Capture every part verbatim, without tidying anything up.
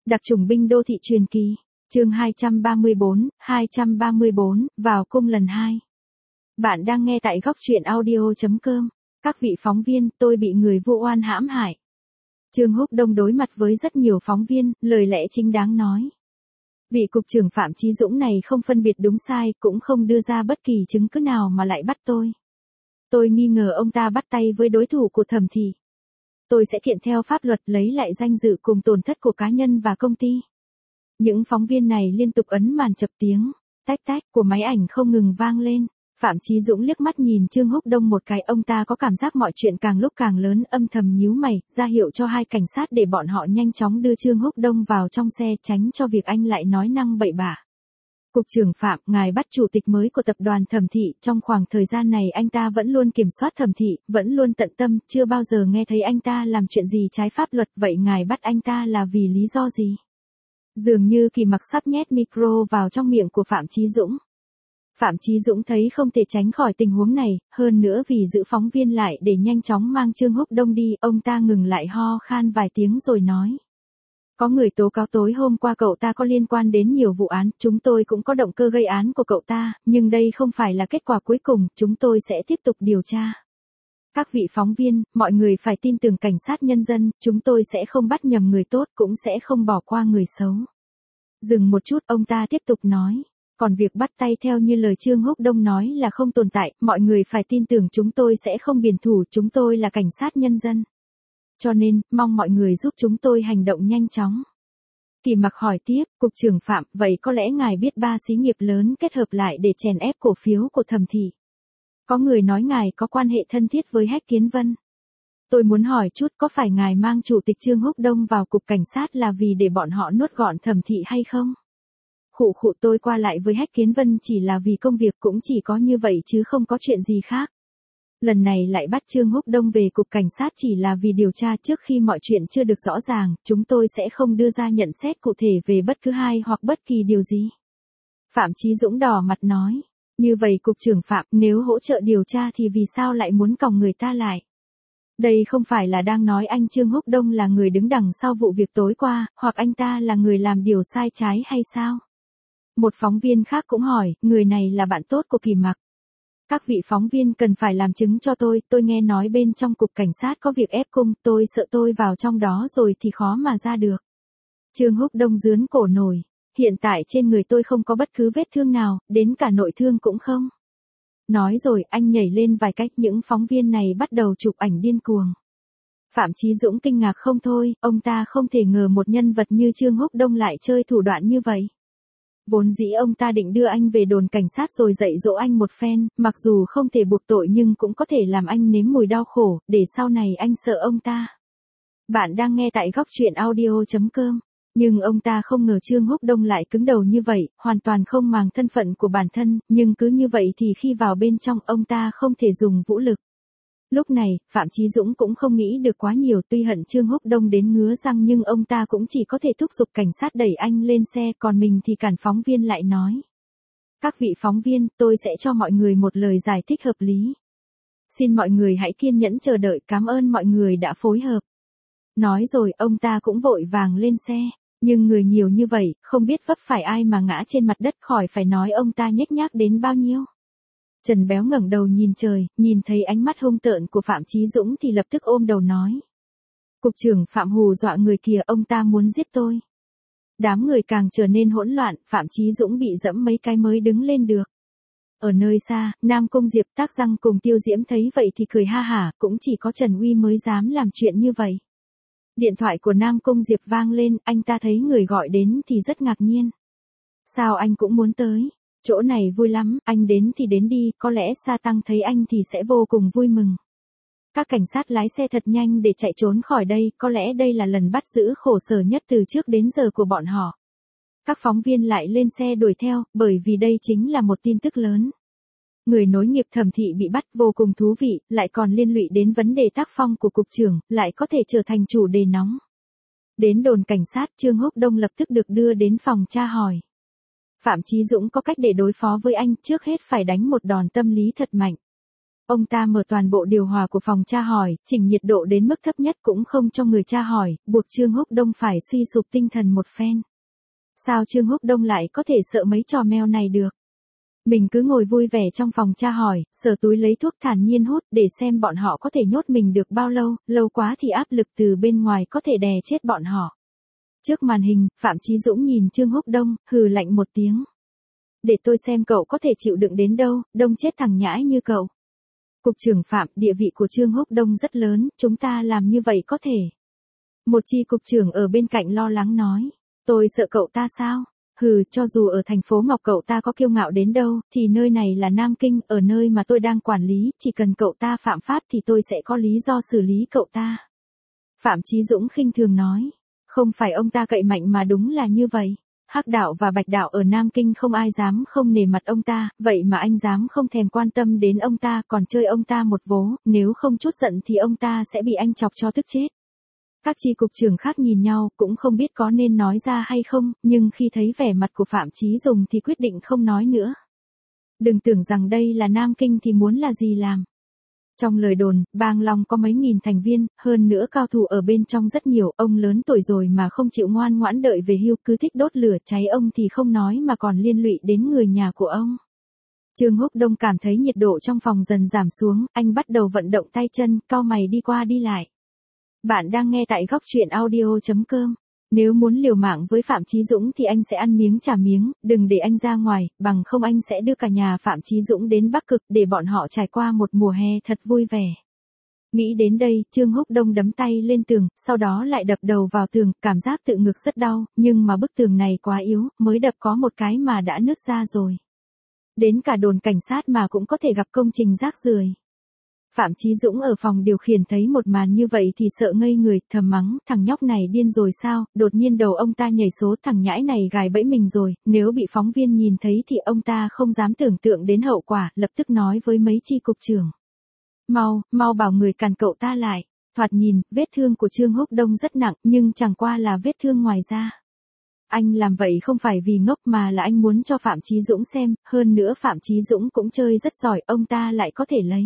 Đặc chủng binh đô thị truyền kỳ. Chương hai trăm ba mươi bốn, hai trăm ba mươi bốn, vào cung lần hai. Bạn đang nghe tại góc truyện audio chấm com. Các vị phóng viên, tôi bị người vu oan hãm hại. Trương Húc Đông đối mặt với rất nhiều phóng viên, lời lẽ chính đáng nói. Vị cục trưởng Phạm Chí Dũng này không phân biệt đúng sai, cũng không đưa ra bất kỳ chứng cứ nào mà lại bắt tôi. Tôi nghi ngờ ông ta bắt tay với đối thủ của Thẩm Thị. Tôi sẽ kiện theo pháp luật lấy lại danh dự cùng tổn thất của cá nhân và công ty. Những phóng viên này liên tục ấn màn chập tiếng, tách tách của máy ảnh không ngừng vang lên. Phạm Chí Dũng liếc mắt nhìn Trương Húc Đông một cái, ông ta có cảm giác mọi chuyện càng lúc càng lớn, âm thầm nhíu mày, ra hiệu cho hai cảnh sát để bọn họ nhanh chóng đưa Trương Húc Đông vào trong xe, tránh cho việc anh lại nói năng bậy bạ. Cục trưởng Phạm, ngài bắt chủ tịch mới của tập đoàn Thẩm Thị, trong khoảng thời gian này anh ta vẫn luôn kiểm soát Thẩm Thị, vẫn luôn tận tâm, chưa bao giờ nghe thấy anh ta làm chuyện gì trái pháp luật, vậy ngài bắt anh ta là vì lý do gì? Dường như Kỳ Mặc sắp nhét micro vào trong miệng của Phạm Chí Dũng. Phạm Chí Dũng thấy không thể tránh khỏi tình huống này, hơn nữa vì giữ phóng viên lại để nhanh chóng mang Trương Húc Đông đi, ông ta ngừng lại ho khan vài tiếng rồi nói. Có người tố cáo tối hôm qua cậu ta có liên quan đến nhiều vụ án, chúng tôi cũng có động cơ gây án của cậu ta, nhưng đây không phải là kết quả cuối cùng, chúng tôi sẽ tiếp tục điều tra. Các vị phóng viên, mọi người phải tin tưởng cảnh sát nhân dân, chúng tôi sẽ không bắt nhầm người tốt, cũng sẽ không bỏ qua người xấu. Dừng một chút, ông ta tiếp tục nói. Còn việc bắt tay theo như lời Trương Húc Đông nói là không tồn tại, mọi người phải tin tưởng chúng tôi sẽ không biển thủ, chúng tôi là cảnh sát nhân dân. Cho nên, mong mọi người giúp chúng tôi hành động nhanh chóng. Kỳ Mặc hỏi tiếp, Cục trưởng Phạm, vậy có lẽ ngài biết ba xí nghiệp lớn kết hợp lại để chèn ép cổ phiếu của Thẩm Thị. Có người nói ngài có quan hệ thân thiết với Hách Kiến Vân. Tôi muốn hỏi chút, có phải ngài mang chủ tịch Trương Húc Đông vào cục cảnh sát là vì để bọn họ nuốt gọn Thẩm Thị hay không? Khụ khụ, tôi qua lại với Hách Kiến Vân chỉ là vì công việc, cũng chỉ có như vậy chứ không có chuyện gì khác. Lần này lại bắt Trương Húc Đông về cục cảnh sát chỉ là vì điều tra, trước khi mọi chuyện chưa được rõ ràng, chúng tôi sẽ không đưa ra nhận xét cụ thể về bất cứ ai hoặc bất kỳ điều gì. Phạm Chí Dũng đỏ mặt nói, như vậy cục trưởng Phạm, nếu hỗ trợ điều tra thì vì sao lại muốn còng người ta lại? Đây không phải là đang nói anh Trương Húc Đông là người đứng đằng sau vụ việc tối qua, hoặc anh ta là người làm điều sai trái hay sao? Một phóng viên khác cũng hỏi, người này là bạn tốt của Kỳ Mặc. Các vị phóng viên cần phải làm chứng cho tôi, tôi nghe nói bên trong cục cảnh sát có việc ép cung, tôi sợ tôi vào trong đó rồi thì khó mà ra được. Trương Húc Đông giướn cổ nổi, hiện tại trên người tôi không có bất cứ vết thương nào, đến cả nội thương cũng không. Nói rồi, anh nhảy lên vài cách, những phóng viên này bắt đầu chụp ảnh điên cuồng. Phạm Chí Dũng kinh ngạc không thôi, ông ta không thể ngờ một nhân vật như Trương Húc Đông lại chơi thủ đoạn như vậy. Vốn dĩ ông ta định đưa anh về đồn cảnh sát rồi dạy dỗ anh một phen, mặc dù không thể buộc tội nhưng cũng có thể làm anh nếm mùi đau khổ, để sau này anh sợ ông ta. Bạn đang nghe tại góc truyện audio chấm com. Nhưng ông ta không ngờ Trương Húc Đông lại cứng đầu như vậy, hoàn toàn không màng thân phận của bản thân, nhưng cứ như vậy thì khi vào bên trong ông ta không thể dùng vũ lực. Lúc này, Phạm Chí Dũng cũng không nghĩ được quá nhiều, tuy hận Trương Húc Đông đến ngứa răng nhưng ông ta cũng chỉ có thể thúc giục cảnh sát đẩy anh lên xe, còn mình thì cản phóng viên lại nói. Các vị phóng viên, tôi sẽ cho mọi người một lời giải thích hợp lý. Xin mọi người hãy kiên nhẫn chờ đợi, cảm ơn mọi người đã phối hợp. Nói rồi, ông ta cũng vội vàng lên xe, nhưng người nhiều như vậy, không biết vấp phải ai mà ngã trên mặt đất, khỏi phải nói ông ta nhếch nhác đến bao nhiêu. Trần Béo ngẩng đầu nhìn trời, nhìn thấy ánh mắt hung tợn của Phạm Chí Dũng thì lập tức ôm đầu nói. Cục trưởng Phạm hù dọa người kìa, ông ta muốn giết tôi. Đám người càng trở nên hỗn loạn, Phạm Chí Dũng bị dẫm mấy cái mới đứng lên được. Ở nơi xa, Nam Cung Diệp, Tác Răng cùng Tiêu Diễm thấy vậy thì cười ha hả, cũng chỉ có Trần Uy mới dám làm chuyện như vậy. Điện thoại của Nam Cung Diệp vang lên, anh ta thấy người gọi đến thì rất ngạc nhiên. Sao anh cũng muốn tới? Chỗ này vui lắm, anh đến thì đến đi, có lẽ Sa Tăng thấy anh thì sẽ vô cùng vui mừng. Các cảnh sát lái xe thật nhanh để chạy trốn khỏi đây, có lẽ đây là lần bắt giữ khổ sở nhất từ trước đến giờ của bọn họ. Các phóng viên lại lên xe đuổi theo, bởi vì đây chính là một tin tức lớn. Người nối nghiệp Thẩm Thị bị bắt, vô cùng thú vị, lại còn liên lụy đến vấn đề tác phong của cục trưởng, lại có thể trở thành chủ đề nóng. Đến đồn cảnh sát, Trương Húc Đông lập tức được đưa đến phòng tra hỏi. Phạm Chí Dũng có cách để đối phó với anh, trước hết phải đánh một đòn tâm lý thật mạnh. Ông ta mở toàn bộ điều hòa của phòng tra hỏi, chỉnh nhiệt độ đến mức thấp nhất cũng không cho người tra hỏi, buộc Trương Húc Đông phải suy sụp tinh thần một phen. Sao Trương Húc Đông lại có thể sợ mấy trò mèo này được? Mình cứ ngồi vui vẻ trong phòng tra hỏi, sờ túi lấy thuốc thản nhiên hút để xem bọn họ có thể nhốt mình được bao lâu, lâu quá thì áp lực từ bên ngoài có thể đè chết bọn họ. Trước màn hình, Phạm Chí Dũng nhìn Trương Húc Đông, hừ lạnh một tiếng. Để tôi xem cậu có thể chịu đựng đến đâu, đông chết thằng nhãi như cậu. Cục trưởng Phạm, địa vị của Trương Húc Đông rất lớn, chúng ta làm như vậy có thể. Một chi cục trưởng ở bên cạnh lo lắng nói, tôi sợ cậu ta sao? Hừ, cho dù ở thành phố Ngọc cậu ta có kiêu ngạo đến đâu, thì nơi này là Nam Kinh, ở nơi mà tôi đang quản lý, chỉ cần cậu ta phạm pháp thì tôi sẽ có lý do xử lý cậu ta. Phạm Chí Dũng khinh thường nói, không phải ông ta cậy mạnh mà đúng là như vậy. Hắc đạo và Bạch đạo ở Nam Kinh không ai dám không nể mặt ông ta, vậy mà anh dám không thèm quan tâm đến ông ta còn chơi ông ta một vố, nếu không chút giận thì ông ta sẽ bị anh chọc cho tức chết. Các chi cục trưởng khác nhìn nhau cũng không biết có nên nói ra hay không, nhưng khi thấy vẻ mặt của Phạm Chí Dùng thì quyết định không nói nữa. Đừng tưởng rằng đây là Nam Kinh thì muốn là gì làm. Trong lời đồn, Bang Long có mấy nghìn thành viên, hơn nữa cao thủ ở bên trong rất nhiều, ông lớn tuổi rồi mà không chịu ngoan ngoãn đợi về hưu cứ thích đốt lửa cháy ông thì không nói mà còn liên lụy đến người nhà của ông. Trương Húc Đông cảm thấy nhiệt độ trong phòng dần giảm xuống, anh bắt đầu vận động tay chân, cau mày đi qua đi lại. Bạn đang nghe tại góc truyện audio chấm com. Nếu muốn liều mạng với Phạm Chí Dũng thì anh sẽ ăn miếng trả miếng, đừng để anh ra ngoài, bằng không anh sẽ đưa cả nhà Phạm Chí Dũng đến Bắc Cực để bọn họ trải qua một mùa hè thật vui vẻ. Nghĩ đến đây, Trương Húc Đông đấm tay lên tường, sau đó lại đập đầu vào tường, cảm giác tự ngực rất đau, nhưng mà bức tường này quá yếu, mới đập có một cái mà đã nứt ra rồi. Đến cả đồn cảnh sát mà cũng có thể gặp công trình rác rưởi. Phạm Chí Dũng ở phòng điều khiển thấy một màn như vậy thì sợ ngây người, thầm mắng, thằng nhóc này điên rồi sao, đột nhiên đầu ông ta nhảy số, thằng nhãi này gài bẫy mình rồi, nếu bị phóng viên nhìn thấy thì ông ta không dám tưởng tượng đến hậu quả, lập tức nói với mấy chi cục trưởng. Mau, mau bảo người cản cậu ta lại, thoạt nhìn, vết thương của Trương Húc Đông rất nặng, nhưng chẳng qua là vết thương ngoài da. Anh làm vậy không phải vì ngốc mà là anh muốn cho Phạm Chí Dũng xem, hơn nữa Phạm Chí Dũng cũng chơi rất giỏi, ông ta lại có thể lấy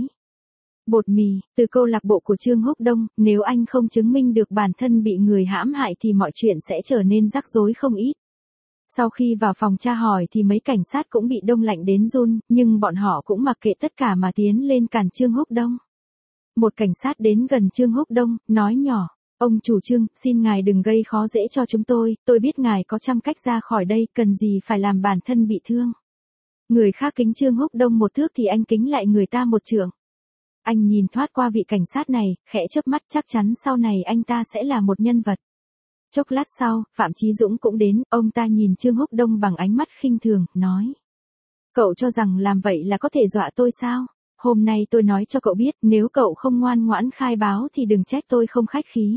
bột mì từ câu lạc bộ của Trương Húc Đông, nếu anh không chứng minh được bản thân bị người hãm hại thì mọi chuyện sẽ trở nên rắc rối không ít. Sau khi vào phòng tra hỏi thì mấy cảnh sát cũng bị đông lạnh đến run, nhưng bọn họ cũng mặc kệ tất cả mà tiến lên cản Trương Húc Đông. Một cảnh sát đến gần Trương Húc Đông, nói nhỏ, ông chủ Trương, xin ngài đừng gây khó dễ cho chúng tôi, tôi biết ngài có trăm cách ra khỏi đây, cần gì phải làm bản thân bị thương. Người khác kính Trương Húc Đông một thước thì anh kính lại người ta một trượng. Anh nhìn thoát qua vị cảnh sát này, khẽ chớp mắt, chắc chắn sau này anh ta sẽ là một nhân vật. Chốc lát sau, Phạm Chí Dũng cũng đến, ông ta nhìn Trương Húc Đông bằng ánh mắt khinh thường, nói. Cậu cho rằng làm vậy là có thể dọa tôi sao? Hôm nay tôi nói cho cậu biết, nếu cậu không ngoan ngoãn khai báo thì đừng trách tôi không khách khí.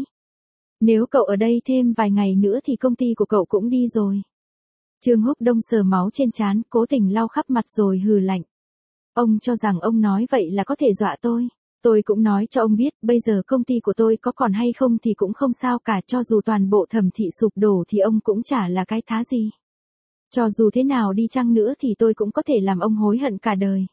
Nếu cậu ở đây thêm vài ngày nữa thì công ty của cậu cũng đi rồi. Trương Húc Đông sờ máu trên trán, cố tình lau khắp mặt rồi hừ lạnh. Ông cho rằng ông nói vậy là có thể dọa tôi. Tôi cũng nói cho ông biết, bây giờ công ty của tôi có còn hay không thì cũng không sao cả, cho dù toàn bộ Thẩm Thị sụp đổ thì ông cũng chả là cái thá gì. Cho dù thế nào đi chăng nữa thì tôi cũng có thể làm ông hối hận cả đời.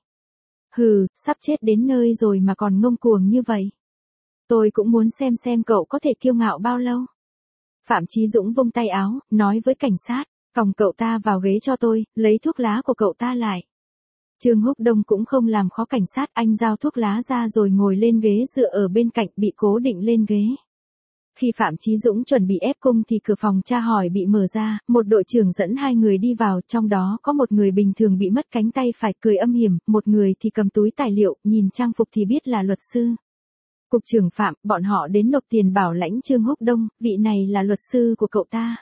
Hừ, sắp chết đến nơi rồi mà còn ngông cuồng như vậy. Tôi cũng muốn xem xem cậu có thể kiêu ngạo bao lâu. Phạm Chí Dũng vung tay áo, nói với cảnh sát, còng cậu ta vào ghế cho tôi, lấy thuốc lá của cậu ta lại. Trương Húc Đông cũng không làm khó cảnh sát, anh giao thuốc lá ra rồi ngồi lên ghế dựa ở bên cạnh bị cố định lên ghế. Khi Phạm Chí Dũng chuẩn bị ép cung thì cửa phòng tra hỏi bị mở ra, một đội trưởng dẫn hai người đi vào, trong đó có một người bình thường bị mất cánh tay phải cười âm hiểm, một người thì cầm túi tài liệu, nhìn trang phục thì biết là luật sư. Cục trưởng Phạm, bọn họ đến nộp tiền bảo lãnh Trương Húc Đông, vị này là luật sư của cậu ta.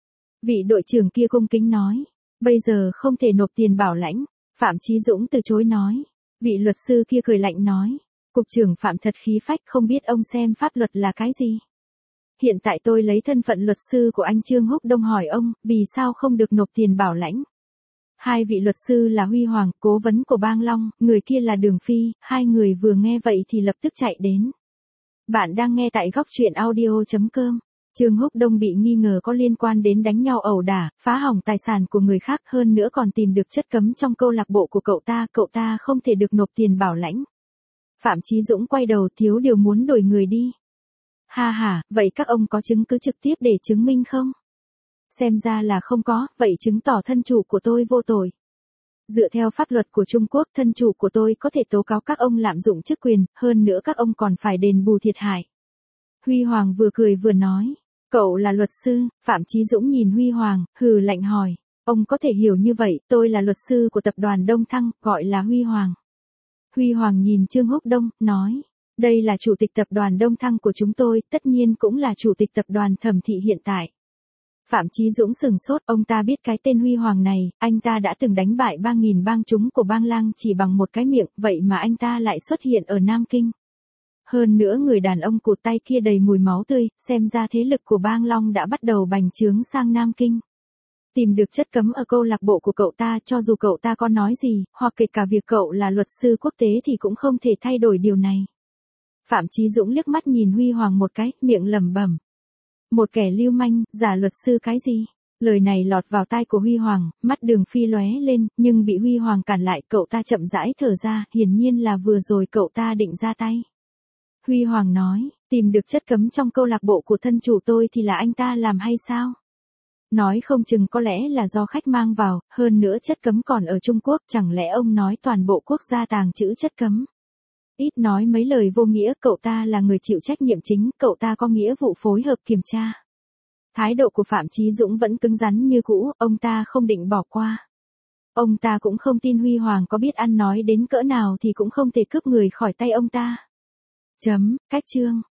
Vị đội trưởng kia cung kính nói, bây giờ không thể nộp tiền bảo lãnh. Phạm Chí Dũng từ chối nói. Vị luật sư kia cười lạnh nói. Cục trưởng Phạm thật khí phách, không biết ông xem pháp luật là cái gì. Hiện tại tôi lấy thân phận luật sư của anh Trương Húc Đông hỏi ông, vì sao không được nộp tiền bảo lãnh. Hai vị luật sư là Huy Hoàng, cố vấn của Bang Long, người kia là Đường Phi, hai người vừa nghe vậy thì lập tức chạy đến. Bạn đang nghe tại góc truyện audio chấm com. Trương Húc Đông bị nghi ngờ có liên quan đến đánh nhau ẩu đả, phá hỏng tài sản của người khác, hơn nữa còn tìm được chất cấm trong câu lạc bộ của cậu ta, cậu ta không thể được nộp tiền bảo lãnh. Phạm Chí Dũng quay đầu, thiếu điều muốn đổi người đi. Ha ha, vậy các ông có chứng cứ trực tiếp để chứng minh không? Xem ra là không có, vậy chứng tỏ thân chủ của tôi vô tội. Dựa theo pháp luật của Trung Quốc, thân chủ của tôi có thể tố cáo các ông lạm dụng chức quyền, hơn nữa các ông còn phải đền bù thiệt hại. Huy Hoàng vừa cười vừa nói, cậu là luật sư. Phạm Chí Dũng nhìn Huy Hoàng, hừ lạnh hỏi, ông có thể hiểu như vậy, tôi là luật sư của tập đoàn Đông Thăng, gọi là Huy Hoàng. Huy Hoàng nhìn Trương Húc Đông, nói, đây là chủ tịch tập đoàn Đông Thăng của chúng tôi, tất nhiên cũng là chủ tịch tập đoàn Thẩm Thị hiện tại. Phạm Chí Dũng sừng sốt, ông ta biết cái tên Huy Hoàng này, anh ta đã từng đánh bại ba nghìn bang chúng của bang Lang chỉ bằng một cái miệng, vậy mà anh ta lại xuất hiện ở Nam Kinh. Hơn nữa người đàn ông cụt tay kia đầy mùi máu tươi, xem ra thế lực của bang Long đã bắt đầu bành trướng sang Nam Kinh. Tìm được chất cấm ở câu lạc bộ của cậu ta, cho dù cậu ta có nói gì, hoặc kể cả việc cậu là luật sư quốc tế thì cũng không thể thay đổi điều này. Phạm Chí Dũng liếc mắt nhìn Huy Hoàng một cái, miệng lẩm bẩm. Một kẻ lưu manh, giả luật sư cái gì? Lời này lọt vào tai của Huy Hoàng, mắt Đường Phi lóe lên, nhưng bị Huy Hoàng cản lại, cậu ta chậm rãi thở ra, hiển nhiên là vừa rồi cậu ta định ra tay. Huy Hoàng nói, tìm được chất cấm trong câu lạc bộ của thân chủ tôi thì là anh ta làm hay sao? Nói không chừng có lẽ là do khách mang vào, hơn nữa chất cấm còn ở Trung Quốc, chẳng lẽ ông nói toàn bộ quốc gia tàng trữ chất cấm? Ít nói mấy lời vô nghĩa, cậu ta là người chịu trách nhiệm chính, cậu ta có nghĩa vụ phối hợp kiểm tra. Thái độ của Phạm Chí Dũng vẫn cứng rắn như cũ, ông ta không định bỏ qua. Ông ta cũng không tin Huy Hoàng có biết ăn nói đến cỡ nào thì cũng không thể cướp người khỏi tay ông ta. Chấm, cách chương.